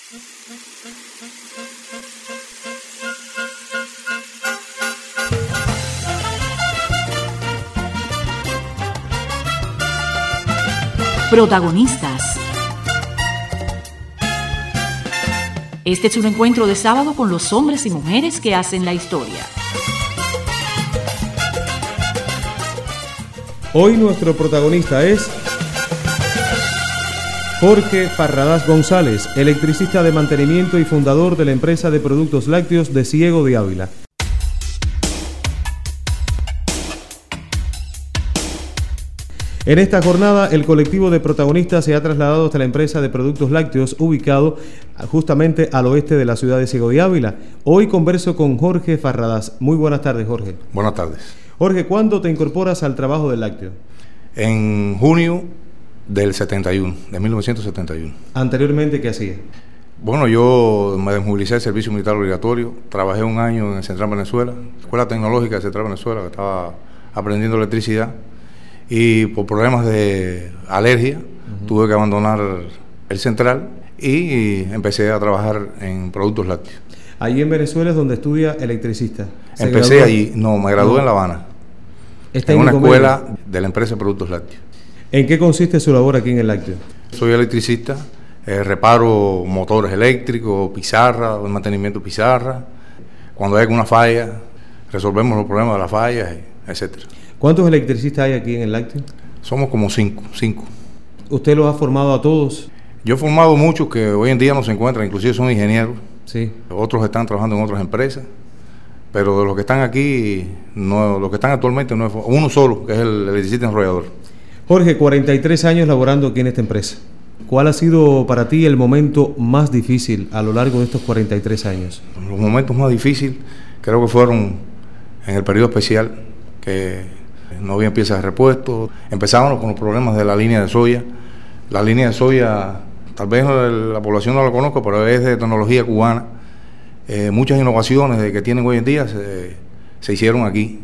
Protagonistas. Este es un encuentro de sábado con los hombres y mujeres que hacen la historia. Hoy nuestro protagonista es Jorge Farradas González, electricista de mantenimiento y fundador de la empresa de productos lácteos de Ciego de Ávila. En esta jornada, el colectivo de protagonistas se ha trasladado hasta la empresa de productos lácteos ubicado justamente al oeste de la ciudad de Ciego de Ávila. Hoy converso con Jorge Farradas. Muy buenas tardes, Jorge. Buenas tardes. Jorge, ¿cuándo te incorporas al trabajo del lácteo? En junio del 71, de 1971. ¿Anteriormente qué hacía? Bueno, yo me desmovilicé del servicio militar obligatorio. Trabajé un año en el Central Venezuela, Escuela Tecnológica de Central Venezuela, que estaba aprendiendo electricidad. Y por problemas de alergia tuve que abandonar el central y empecé a trabajar en productos lácteos. Allí en Venezuela es donde estudia electricista. Empecé allí, me gradué en La Habana, en una escuela de la empresa de productos lácteos. ¿En qué consiste su labor aquí en el lácteo? Soy electricista, reparo motores eléctricos, pizarra, mantenimiento de pizarra. Cuando hay alguna falla, resolvemos los problemas de las fallas, etcétera. ¿Cuántos electricistas hay aquí en el lácteo? Somos como cinco. ¿Usted los ha formado a todos? Yo he formado muchos que hoy en día no se encuentran, inclusive son ingenieros. Sí. Otros están trabajando en otras empresas, pero de los que están aquí, no, los que están actualmente, no es uno solo, que es el electricista enrollador. Jorge, 43 años laborando aquí en esta empresa. ¿Cuál ha sido para ti el momento más difícil a lo largo de estos 43 años? Los momentos más difíciles creo que fueron en el periodo especial, que no había piezas de repuesto. Empezábamos con los problemas de la línea de soya. La línea de soya, tal vez la población no la conozca, pero es de tecnología cubana. Muchas innovaciones que tienen hoy en día se hicieron aquí.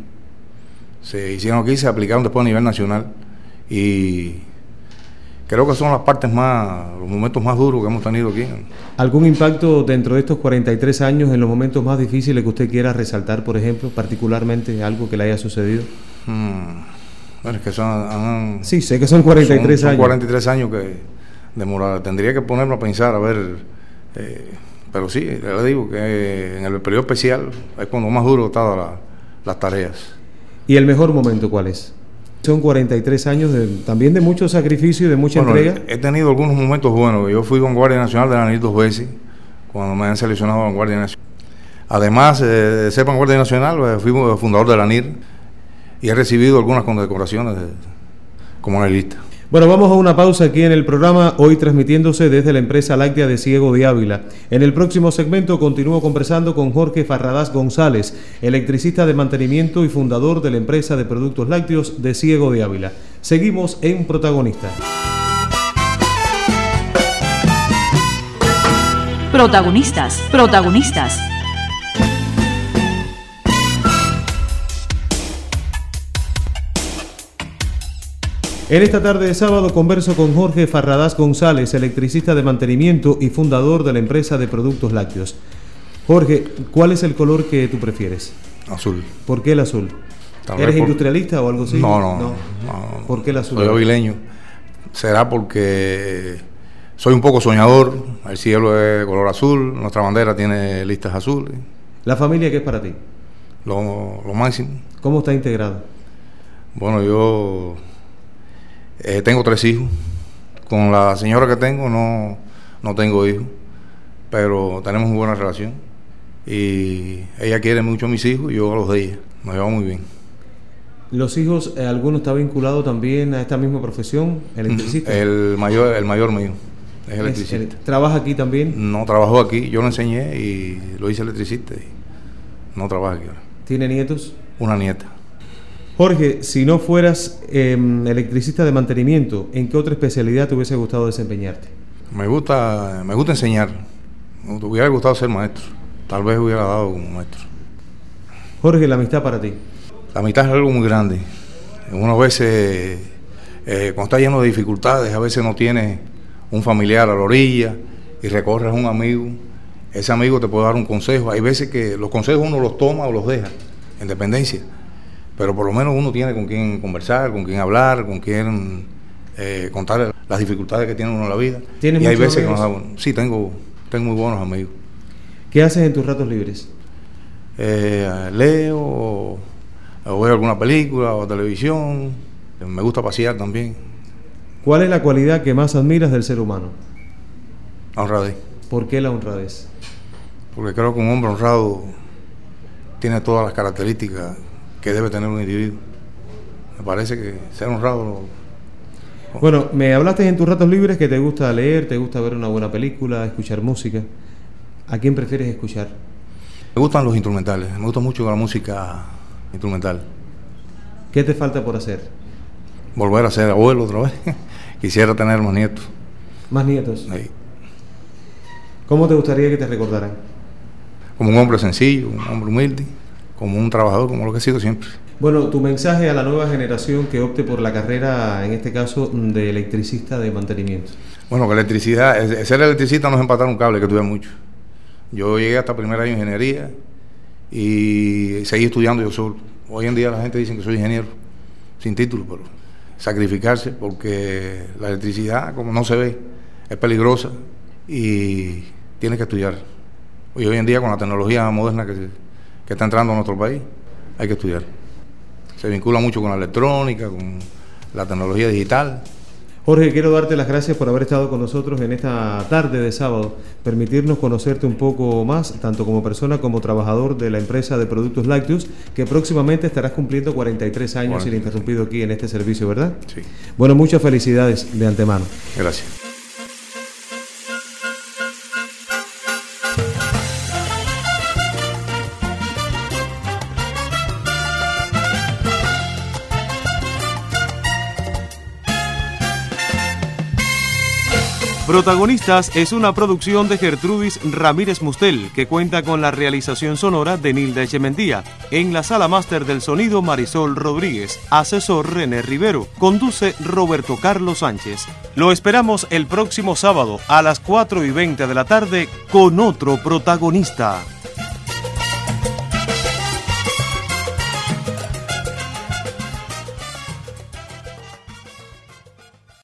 Se aplicaron después a nivel nacional. Y creo que son los momentos más duros que hemos tenido aquí. ¿Algún impacto dentro de estos 43 años en los momentos más difíciles que usted quiera resaltar, por ejemplo, particularmente algo que le haya sucedido? Bueno, es que sí, sé que son 43 años. Son 43 años que demorar. Tendría que ponerme a pensar, a ver, pero sí, le digo que en el periodo especial es cuando más duro están las tareas. ¿Y el mejor momento cuál es? Son 43 años también de mucho sacrificio y de mucha entrega. He tenido algunos momentos buenos. Yo fui vanguardia nacional de la ANIR 2 veces, cuando me han seleccionado vanguardia nacional. Además de ser vanguardia nacional, fui fundador de la ANIR y he recibido algunas condecoraciones como analista. Bueno, vamos a una pausa aquí en el programa, hoy transmitiéndose desde la empresa láctea de Ciego de Ávila. En el próximo segmento continúo conversando con Jorge Farradas González, electricista de mantenimiento y fundador de la empresa de productos lácteos de Ciego de Ávila. Seguimos en Protagonista. Protagonistas. En esta tarde de sábado converso con Jorge Farradas González, electricista de mantenimiento y fundador de la empresa de productos lácteos. Jorge, ¿cuál es el color que tú prefieres? Azul. ¿Por qué el azul? ¿Eres industrialista o algo así? No. ¿Por qué el azul? Soy avileño. Será porque soy un poco soñador. El cielo es color azul, nuestra bandera tiene listas azules. ¿La familia qué es para ti? Lo máximo. ¿Cómo está integrada? Bueno, yo tengo 3 hijos. Con la señora que tengo no tengo hijos, pero tenemos muy buena relación. Y ella quiere mucho a mis hijos y yo a los de ella. Nos llevamos muy bien. ¿Los hijos, alguno está vinculado también a esta misma profesión, electricista? El mayor mío es electricista. ¿Trabaja aquí también? No, trabajó aquí. Yo lo enseñé y lo hice electricista y no trabaja aquí ahora. ¿Tiene nietos? Una nieta. Jorge, si no fueras electricista de mantenimiento, ¿en qué otra especialidad te hubiese gustado desempeñarte? Me gusta enseñar. Me hubiera gustado ser maestro. Tal vez hubiera dado como maestro. Jorge, la amistad para ti. La amistad es algo muy grande. Uno a veces, cuando está lleno de dificultades, a veces no tiene un familiar a la orilla y recorres a un amigo, ese amigo te puede dar un consejo. Hay veces que los consejos uno los toma o los deja, en dependencia, pero por lo menos uno tiene con quién conversar, con quién hablar, con quién contar las dificultades que tiene uno en la vida. ¿Tienes y hay muchos veces amigos? que sí, tengo muy buenos amigos. ¿Qué haces en tus ratos libres? Leo, o veo alguna película o televisión. Me gusta pasear también. ¿Cuál es la cualidad que más admiras del ser humano? La honradez. ¿Por qué la honradez? Porque creo que un hombre honrado tiene todas las características que debe tener un individuo. Me parece que ser honrado... Bueno, me hablaste en tus ratos libres que te gusta leer, te gusta ver una buena película, escuchar música. ¿A quién prefieres escuchar? Me gustan los instrumentales, me gusta mucho la música instrumental. ¿Qué te falta por hacer? Volver a ser abuelo otra vez. Quisiera tener más nietos. ¿Más nietos? Sí. ¿Cómo te gustaría que te recordaran? Como un hombre sencillo, un hombre humilde, como un trabajador, como lo que he sido siempre. Bueno, tu mensaje a la nueva generación que opte por la carrera, en este caso, de electricista de mantenimiento. Bueno, que electricidad, ser electricista no es empatar un cable, hay que estudiar mucho. Yo llegué hasta primer año de ingeniería y seguí estudiando yo solo. Hoy en día la gente dice que soy ingeniero, sin título, pero sacrificarse porque la electricidad, como no se ve, es peligrosa y tienes que estudiar. Y hoy en día con la tecnología moderna que está entrando a nuestro país, hay que estudiar. Se vincula mucho con la electrónica, con la tecnología digital. Jorge, quiero darte las gracias por haber estado con nosotros en esta tarde de sábado, permitirnos conocerte un poco más, tanto como persona como trabajador de la empresa de productos lácteos, que próximamente estarás cumpliendo 43 años ininterrumpido aquí en este servicio, ¿verdad? Sí. Bueno, muchas felicidades de antemano. Gracias. Protagonistas es una producción de Gertrudis Ramírez Mustel que cuenta con la realización sonora de Nilda Echementía. En la sala máster del sonido Marisol Rodríguez, asesor René Rivero, conduce Roberto Carlos Sánchez. Lo esperamos el próximo sábado a las 4:20 de la tarde con otro protagonista.